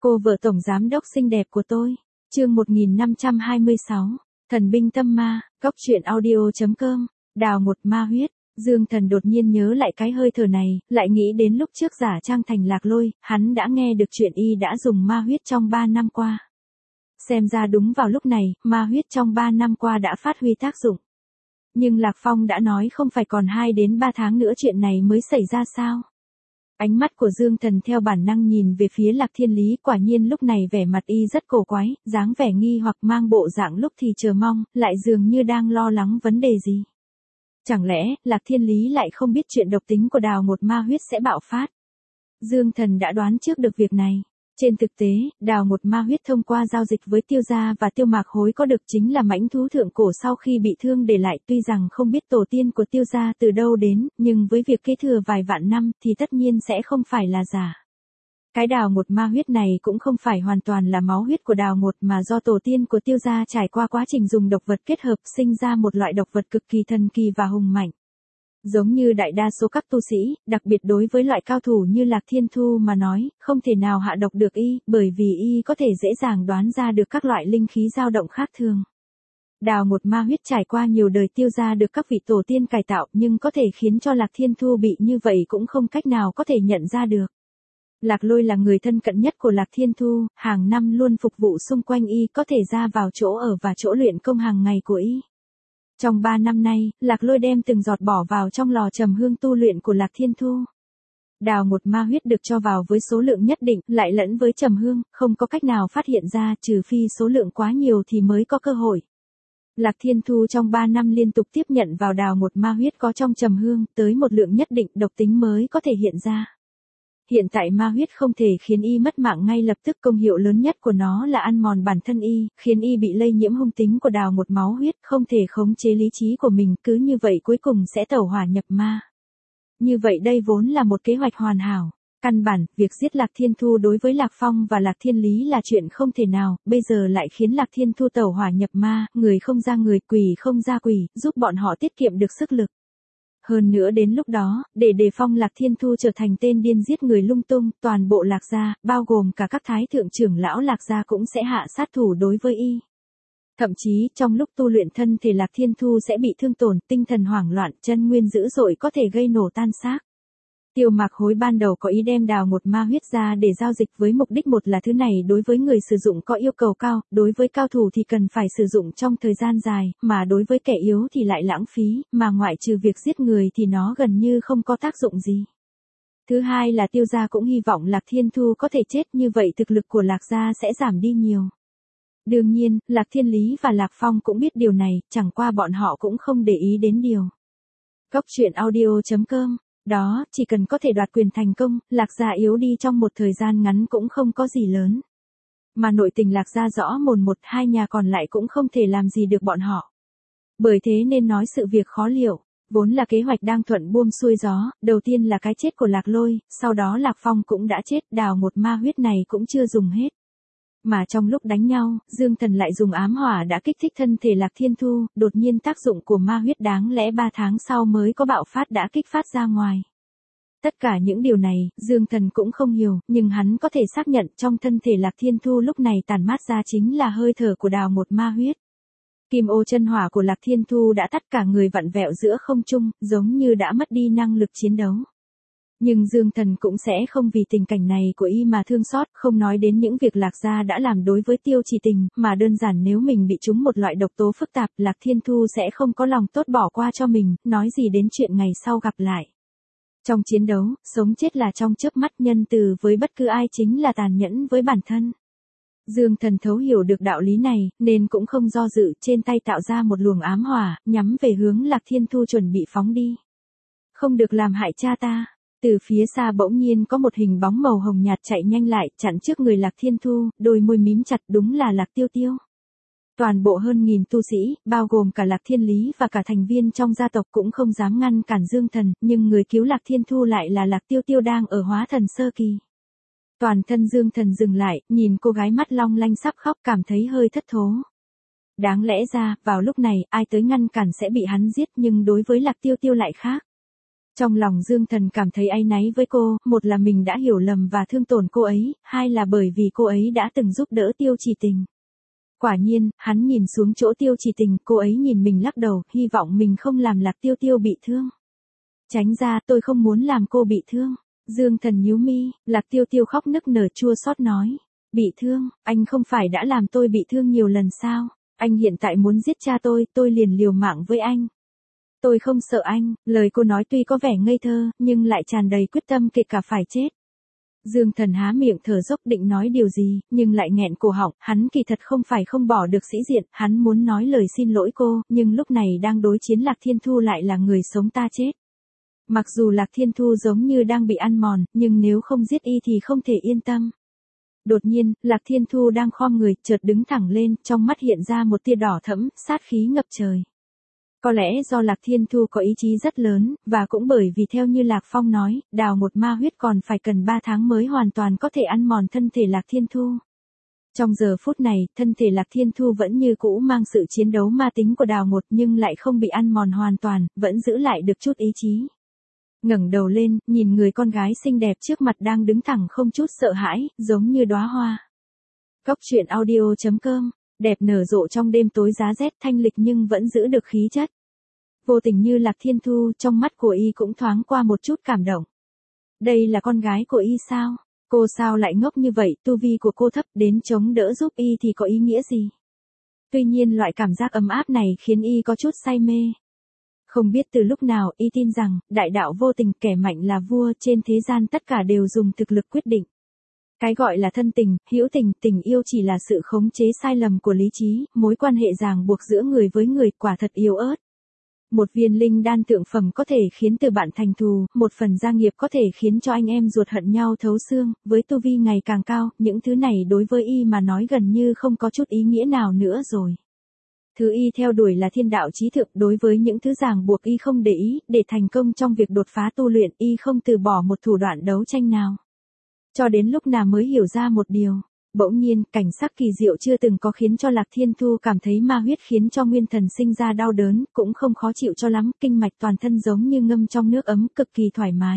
Cô vợ tổng giám đốc xinh đẹp của tôi. Chương 1526. Thần binh tâm ma, góc truyện audio.com. Đào một ma huyết. Dương Thần đột nhiên nhớ lại cái hơi thở này, lại nghĩ đến lúc trước giả trang thành Lạc Lôi, hắn đã nghe được chuyện y đã dùng ma huyết trong 3 năm qua. Xem ra đúng vào lúc này, ma huyết trong 3 năm qua đã phát huy tác dụng. Nhưng Lạc Phong đã nói không phải còn 2 đến 3 tháng nữa chuyện này mới xảy ra sao? Ánh mắt của Dương Thần theo bản năng nhìn về phía Lạc Thiên Lý, quả nhiên lúc này vẻ mặt y rất cổ quái, dáng vẻ nghi hoặc mang bộ dạng lúc thì chờ mong, lại dường như đang lo lắng vấn đề gì. Chẳng lẽ, Lạc Thiên Lý lại không biết chuyện độc tính của đào một ma huyết sẽ bạo phát? Dương Thần đã đoán trước được việc này. Trên thực tế, đào một ma huyết thông qua giao dịch với Tiêu Gia và Tiêu Mạc Hối có được chính là mãnh thú thượng cổ sau khi bị thương để lại, tuy rằng không biết tổ tiên của Tiêu Gia từ đâu đến, nhưng với việc kế thừa vài vạn năm thì tất nhiên sẽ không phải là giả. Cái đào một ma huyết này cũng không phải hoàn toàn là máu huyết của đào một mà do tổ tiên của Tiêu Gia trải qua quá trình dùng độc vật kết hợp sinh ra một loại độc vật cực kỳ thần kỳ và hùng mạnh. Giống như đại đa số các tu sĩ, đặc biệt đối với loại cao thủ như Lạc Thiên Thu mà nói, không thể nào hạ độc được y, bởi vì y có thể dễ dàng đoán ra được các loại linh khí dao động khác thường. Đào một ma huyết trải qua nhiều đời Tiêu Gia được các vị tổ tiên cải tạo nhưng có thể khiến cho Lạc Thiên Thu bị như vậy cũng không cách nào có thể nhận ra được. Lạc Lôi là người thân cận nhất của Lạc Thiên Thu, hàng năm luôn phục vụ xung quanh y, có thể ra vào chỗ ở và chỗ luyện công hàng ngày của y. Trong 3 năm nay, Lạc Lôi đem từng giọt bỏ vào trong lò trầm hương tu luyện của Lạc Thiên Thu. Đào một ma huyết được cho vào với số lượng nhất định, lại lẫn với trầm hương, không có cách nào phát hiện ra trừ phi số lượng quá nhiều thì mới có cơ hội. Lạc Thiên Thu trong 3 năm liên tục tiếp nhận vào đào một ma huyết có trong trầm hương, tới một lượng nhất định độc tính mới có thể hiện ra. Hiện tại ma huyết không thể khiến y mất mạng ngay lập tức, công hiệu lớn nhất của nó là ăn mòn bản thân y, khiến y bị lây nhiễm hung tính của đào một máu huyết, không thể khống chế lý trí của mình, cứ như vậy cuối cùng sẽ tẩu hỏa nhập ma. Như vậy đây vốn là một kế hoạch hoàn hảo. Căn bản, việc giết Lạc Thiên Thu đối với Lạc Phong và Lạc Thiên Lý là chuyện không thể nào, bây giờ lại khiến Lạc Thiên Thu tẩu hỏa nhập ma, người không ra người, quỷ không ra quỷ, giúp bọn họ tiết kiệm được sức lực. Hơn nữa đến lúc đó, để đề phòng Lạc Thiên Thu trở thành tên điên giết người lung tung, toàn bộ Lạc gia, bao gồm cả các thái thượng trưởng lão Lạc gia cũng sẽ hạ sát thủ đối với y. Thậm chí, trong lúc tu luyện thân thể Lạc Thiên Thu sẽ bị thương tổn, tinh thần hoảng loạn, chân nguyên dữ dội có thể gây nổ tan xác. Tiêu Mạc Hối ban đầu có ý đem đào một ma huyết ra để giao dịch với mục đích một là thứ này đối với người sử dụng có yêu cầu cao, đối với cao thủ thì cần phải sử dụng trong thời gian dài, mà đối với kẻ yếu thì lại lãng phí, mà ngoại trừ việc giết người thì nó gần như không có tác dụng gì. Thứ hai là Tiêu gia cũng hy vọng Lạc Thiên Thu có thể chết, như vậy thực lực của Lạc gia sẽ giảm đi nhiều. Đương nhiên, Lạc Thiên Lý và Lạc Phong cũng biết điều này, chẳng qua bọn họ cũng không để ý đến điều. Góc truyện audio.com. Đó, chỉ cần có thể đoạt quyền thành công, Lạc gia yếu đi trong một thời gian ngắn cũng không có gì lớn. Mà nội tình Lạc gia rõ mồn một, hai nhà còn lại cũng không thể làm gì được bọn họ. Bởi thế nên nói sự việc khó liệu, vốn là kế hoạch đang thuận buồm xuôi gió, đầu tiên là cái chết của Lạc Lôi, sau đó Lạc Phong cũng đã chết, đào một ma huyết này cũng chưa dùng hết. Mà trong lúc đánh nhau, Dương Thần lại dùng ám hỏa đã kích thích thân thể Lạc Thiên Thu, đột nhiên tác dụng của ma huyết đáng lẽ 3 tháng sau mới có bạo phát đã kích phát ra ngoài. Tất cả những điều này, Dương Thần cũng không hiểu, nhưng hắn có thể xác nhận trong thân thể Lạc Thiên Thu lúc này tản mát ra chính là hơi thở của đào một ma huyết. Kim ô chân hỏa của Lạc Thiên Thu đã tắt, cả người vặn vẹo giữa không trung, giống như đã mất đi năng lực chiến đấu. Nhưng Dương Thần cũng sẽ không vì tình cảnh này của y mà thương xót, không nói đến những việc Lạc gia đã làm đối với Tiêu Chỉ Tình, mà đơn giản nếu mình bị trúng một loại độc tố phức tạp, Lạc Thiên Thu sẽ không có lòng tốt bỏ qua cho mình, nói gì đến chuyện ngày sau gặp lại. Trong chiến đấu, sống chết là trong chớp mắt, nhân từ với bất cứ ai chính là tàn nhẫn với bản thân. Dương Thần thấu hiểu được đạo lý này, nên cũng không do dự, trên tay tạo ra một luồng ám hỏa, nhắm về hướng Lạc Thiên Thu chuẩn bị phóng đi. Không được làm hại cha ta. Từ phía xa bỗng nhiên có một hình bóng màu hồng nhạt chạy nhanh lại, chặn trước người Lạc Thiên Thu, đôi môi mím chặt, đúng là Lạc Tiêu Tiêu. Toàn bộ hơn 1000 tu sĩ, bao gồm cả Lạc Thiên Lý và cả thành viên trong gia tộc cũng không dám ngăn cản Dương Thần, nhưng người cứu Lạc Thiên Thu lại là Lạc Tiêu Tiêu đang ở hóa thần sơ kỳ. Toàn thân Dương Thần dừng lại, nhìn cô gái mắt long lanh sắp khóc, cảm thấy hơi thất thố. Đáng lẽ ra, vào lúc này, ai tới ngăn cản sẽ bị hắn giết, nhưng đối với Lạc Tiêu Tiêu lại khác. Trong lòng Dương Thần cảm thấy áy náy với cô, một là mình đã hiểu lầm và thương tổn cô ấy, hai là bởi vì cô ấy đã từng giúp đỡ Tiêu Chỉ Tình. Quả nhiên, hắn nhìn xuống chỗ Tiêu Chỉ Tình, cô ấy nhìn mình lắc đầu, hy vọng mình không làm Lạc Tiêu Tiêu bị thương. Tránh ra, tôi không muốn làm cô bị thương. Dương Thần nhíu mi, Lạc Tiêu Tiêu khóc nức nở chua xót nói. Bị thương, anh không phải đã làm tôi bị thương nhiều lần sao? Anh hiện tại muốn giết cha tôi liền liều mạng với anh. Tôi không sợ anh, lời cô nói tuy có vẻ ngây thơ, nhưng lại tràn đầy quyết tâm kể cả phải chết. Dương Thần há miệng thở dốc định nói điều gì, nhưng lại nghẹn cổ họng, hắn kỳ thật không phải không bỏ được sĩ diện, hắn muốn nói lời xin lỗi cô, nhưng lúc này đang đối chiến Lạc Thiên Thu lại là người sống ta chết. Mặc dù Lạc Thiên Thu giống như đang bị ăn mòn, nhưng nếu không giết y thì không thể yên tâm. Đột nhiên, Lạc Thiên Thu đang khom người, chợt đứng thẳng lên, trong mắt hiện ra một tia đỏ thẫm, sát khí ngập trời. Có lẽ do Lạc Thiên Thu có ý chí rất lớn, và cũng bởi vì theo như Lạc Phong nói, đào một ma huyết còn phải cần 3 tháng mới hoàn toàn có thể ăn mòn thân thể Lạc Thiên Thu. Trong giờ phút này, thân thể Lạc Thiên Thu vẫn như cũ mang sự chiến đấu ma tính của đào một nhưng lại không bị ăn mòn hoàn toàn, vẫn giữ lại được chút ý chí. Ngẩng đầu lên, nhìn người con gái xinh đẹp trước mặt đang đứng thẳng không chút sợ hãi, giống như đóa hoa. Cốc truyện audio.com, đẹp nở rộ trong đêm tối giá rét thanh lịch nhưng vẫn giữ được khí chất. Vô tình như Lạc Thiên Thu, trong mắt của y cũng thoáng qua một chút cảm động. Đây là con gái của y sao? Cô sao lại ngốc như vậy, tu vi của cô thấp đến chống đỡ giúp y thì có ý nghĩa gì? Tuy nhiên loại cảm giác ấm áp này khiến y có chút say mê. Không biết từ lúc nào y tin rằng, đại đạo vô tình kẻ mạnh là vua trên thế gian tất cả đều dùng thực lực quyết định. Cái gọi là thân tình, hữu tình, tình yêu chỉ là sự khống chế sai lầm của lý trí, mối quan hệ ràng buộc giữa người với người quả thật yếu ớt. Một viên linh đan thượng phẩm có thể khiến từ bạn thành thù, một phần gia nghiệp có thể khiến cho anh em ruột hận nhau thấu xương, với tu vi ngày càng cao, những thứ này đối với y mà nói gần như không có chút ý nghĩa nào nữa rồi. Thứ y theo đuổi là thiên đạo chí thượng, đối với những thứ ràng buộc y không để ý, để thành công trong việc đột phá tu luyện y không từ bỏ một thủ đoạn đấu tranh nào. Cho đến lúc nào mới hiểu ra một điều. Bỗng nhiên, cảnh sắc kỳ diệu chưa từng có khiến cho Lạc Thiên Thu cảm thấy ma huyết khiến cho nguyên thần sinh ra đau đớn, cũng không khó chịu cho lắm, kinh mạch toàn thân giống như ngâm trong nước ấm, cực kỳ thoải mái.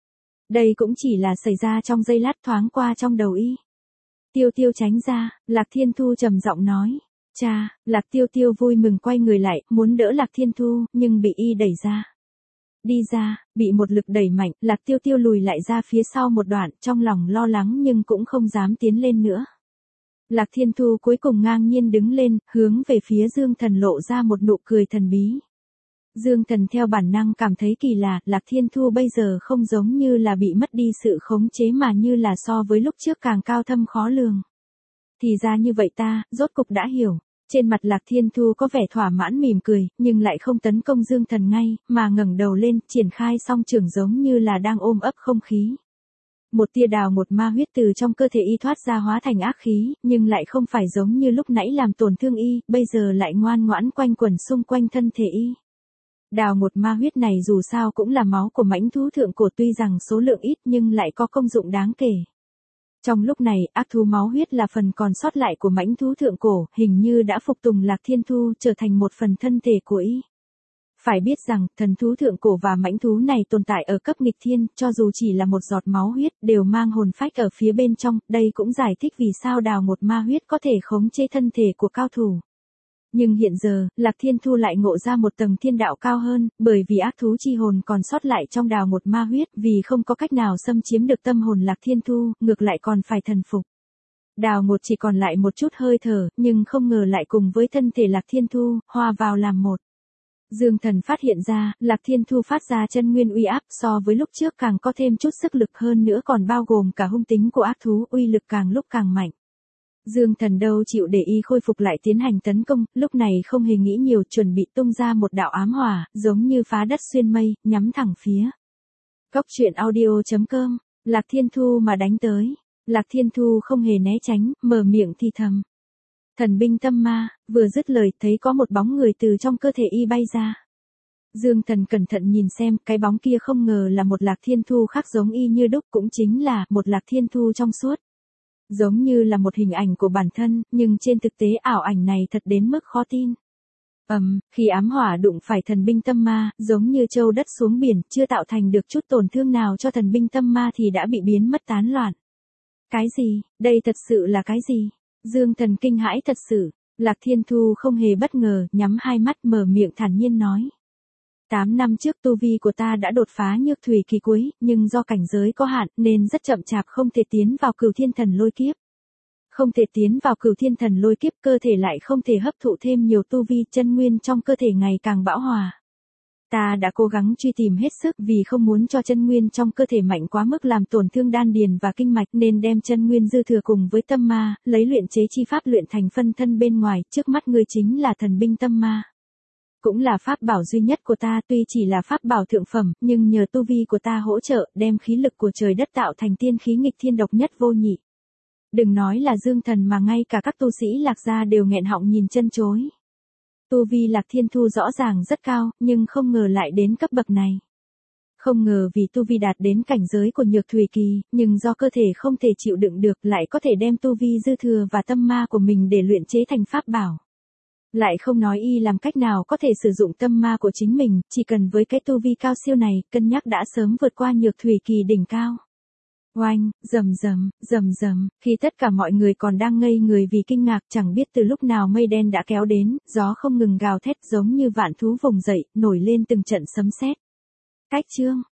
Đây cũng chỉ là xảy ra trong giây lát thoáng qua trong đầu y. Tiêu Tiêu tránh ra, Lạc Thiên Thu trầm giọng nói. Cha, Lạc Tiêu Tiêu vui mừng quay người lại, muốn đỡ Lạc Thiên Thu, nhưng bị y đẩy ra. Đi ra, bị một lực đẩy mạnh, Lạc Tiêu Tiêu lùi lại ra phía sau một đoạn, trong lòng lo lắng nhưng cũng không dám tiến lên nữa. Lạc Thiên Thu cuối cùng ngang nhiên đứng lên, hướng về phía Dương Thần lộ ra một nụ cười thần bí. Dương Thần theo bản năng cảm thấy kỳ lạ, Lạc Thiên Thu bây giờ không giống như là bị mất đi sự khống chế mà như là so với lúc trước càng cao thâm khó lường. Thì ra như vậy ta, rốt cục đã hiểu. Trên mặt Lạc Thiên Thu có vẻ thỏa mãn mỉm cười, nhưng lại không tấn công Dương Thần ngay, mà ngẩng đầu lên, triển khai song trường giống như là đang ôm ấp không khí. Một tia đào một ma huyết từ trong cơ thể y thoát ra hóa thành ác khí, nhưng lại không phải giống như lúc nãy làm tổn thương y, bây giờ lại ngoan ngoãn quanh quẩn xung quanh thân thể y. Đào một ma huyết này dù sao cũng là máu của mãnh thú thượng cổ, tuy rằng số lượng ít nhưng lại có công dụng đáng kể. Trong lúc này, ác thú máu huyết là phần còn sót lại của mãnh thú thượng cổ, hình như đã phục tùng Lạc Thiên Thu trở thành một phần thân thể của y. Phải biết rằng, thần thú thượng cổ và mãnh thú này tồn tại ở cấp nghịch thiên, cho dù chỉ là một giọt máu huyết, đều mang hồn phách ở phía bên trong, đây cũng giải thích vì sao đào một ma huyết có thể khống chế thân thể của cao thủ. Nhưng hiện giờ, Lạc Thiên Thu lại ngộ ra một tầng thiên đạo cao hơn, bởi vì ác thú chi hồn còn sót lại trong đào một ma huyết, vì không có cách nào xâm chiếm được tâm hồn Lạc Thiên Thu, ngược lại còn phải thần phục. Đào một chỉ còn lại một chút hơi thở, nhưng không ngờ lại cùng với thân thể Lạc Thiên Thu, hòa vào làm một. Dương Thần phát hiện ra, Lạc Thiên Thu phát ra chân nguyên uy áp so với lúc trước càng có thêm chút sức lực hơn nữa, còn bao gồm cả hung tính của ác thú, uy lực càng lúc càng mạnh. Dương Thần đâu chịu để y khôi phục lại tiến hành tấn công, lúc này không hề nghĩ nhiều, chuẩn bị tung ra một đạo ám hỏa, giống như phá đất xuyên mây, nhắm thẳng phía. Cốc truyện audio.com, Lạc Thiên Thu mà đánh tới. Lạc Thiên Thu không hề né tránh, mở miệng thì thầm. Thần binh tâm ma, vừa dứt lời thấy có một bóng người từ trong cơ thể y bay ra. Dương Thần cẩn thận nhìn xem, cái bóng kia không ngờ là một Lạc Thiên Thu khác giống y như đúc, cũng chính là một Lạc Thiên Thu trong suốt. Giống như là một hình ảnh của bản thân, nhưng trên thực tế ảo ảnh này thật đến mức khó tin. Khi ám hỏa đụng phải thần binh tâm ma, giống như châu đất xuống biển, chưa tạo thành được chút tổn thương nào cho thần binh tâm ma thì đã bị biến mất tán loạn. Cái gì, đây thật sự là cái gì? Dương Thần kinh hãi thật sự. Lạc Thiên Thu không hề bất ngờ, nhắm hai mắt mở miệng thản nhiên nói. 8 năm trước tu vi của ta đã đột phá nhược thủy kỳ cuối, nhưng do cảnh giới có hạn nên rất chậm chạp không thể tiến vào Cửu Thiên Thần Lôi Kiếp. Không thể tiến vào Cửu Thiên Thần Lôi Kiếp, cơ thể lại không thể hấp thụ thêm nhiều tu vi, chân nguyên trong cơ thể ngày càng bão hòa. Ta đã cố gắng truy tìm hết sức vì không muốn cho chân nguyên trong cơ thể mạnh quá mức làm tổn thương đan điền và kinh mạch, nên đem chân nguyên dư thừa cùng với tâm ma, lấy luyện chế chi pháp luyện thành phân thân bên ngoài, trước mắt ngươi chính là thần binh tâm ma. Cũng là pháp bảo duy nhất của ta, tuy chỉ là pháp bảo thượng phẩm, nhưng nhờ tu vi của ta hỗ trợ, đem khí lực của trời đất tạo thành tiên khí nghịch thiên độc nhất vô nhị. Đừng nói là Dương Thần mà ngay cả các tu sĩ Lạc gia đều nghẹn họng nhìn chân chối. Tu vi Lạc Thiên Thu rõ ràng rất cao, nhưng không ngờ lại đến cấp bậc này. Không ngờ vì tu vi đạt đến cảnh giới của nhược thủy kỳ, nhưng do cơ thể không thể chịu đựng được lại có thể đem tu vi dư thừa và tâm ma của mình để luyện chế thành pháp bảo. Lại không nói y làm cách nào có thể sử dụng tâm ma của chính mình, chỉ cần với cái tu vi cao siêu này, cân nhắc đã sớm vượt qua nhược thủy kỳ đỉnh cao. Oanh, rầm rầm, khi tất cả mọi người còn đang ngây người vì kinh ngạc, chẳng biết từ lúc nào mây đen đã kéo đến, gió không ngừng gào thét giống như vạn thú vùng dậy, nổi lên từng trận sấm sét. Cách chương